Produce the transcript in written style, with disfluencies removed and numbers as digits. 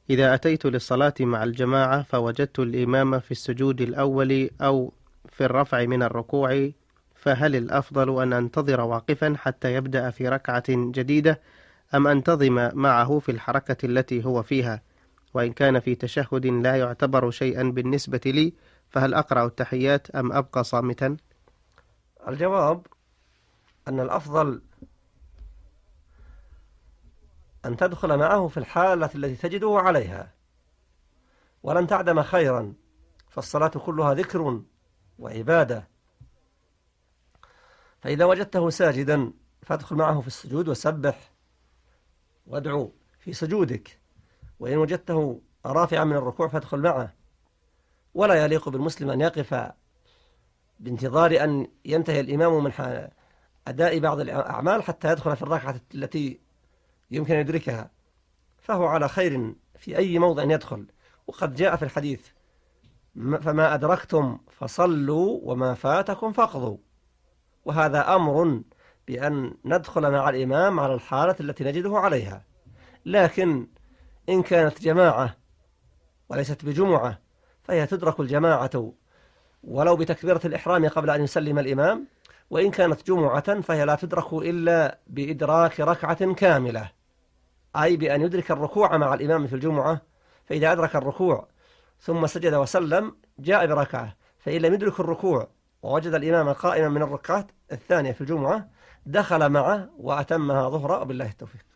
إذا أتيت للصلاة مع الجماعة فوجدت الإمام في السجود الأول أو في الرفع من الركوع، فهل الأفضل أن أنتظر واقفا حتى يبدأ في ركعة جديدة، أم أنتظم معه في الحركة التي هو فيها؟ وإن كان في تشهد لا يعتبر شيئا بالنسبة لي، فهل أقرأ التحيات أم أبقى صامتا؟ الجواب أن الأفضل أن تدخل معه في الحالة التي تجده عليها، ولن تعدم خيرا، فالصلاة كلها ذكر وعبادة. فإذا وجدته ساجدا فادخل معه في السجود وسبح وادعو في سجودك، وإن وجدته رافعا من الركوع فادخل معه. ولا يليق بالمسلم أن يقف بانتظار أن ينتهي الإمام من أداء بعض الأعمال حتى يدخل في الركعة التي يمكن أن يدركها، فهو على خير في أي موضع يدخل. وقد جاء في الحديث: فما أدركتم فصلوا وما فاتكم فاقضوا. وهذا أمر بأن ندخل مع الإمام على الحالة التي نجده عليها. لكن إن كانت جماعة وليست بجمعة فهي تدرك الجماعة ولو بتكبيرة الإحرام قبل أن يسلم الإمام، وإن كانت جمعة فهي لا تدرك إلا بإدراك ركعة كاملة، أي بأن يدرك الركوع مع الإمام في الجمعة، فإذا أدرك الركوع ثم سجد وسلم جاء بركعة، فإن لم يدرك الركوع ووجد الإمام قائما من الركعة الثانية في الجمعة دخل معه وأتمها ظهرا، وبالله التوفيق.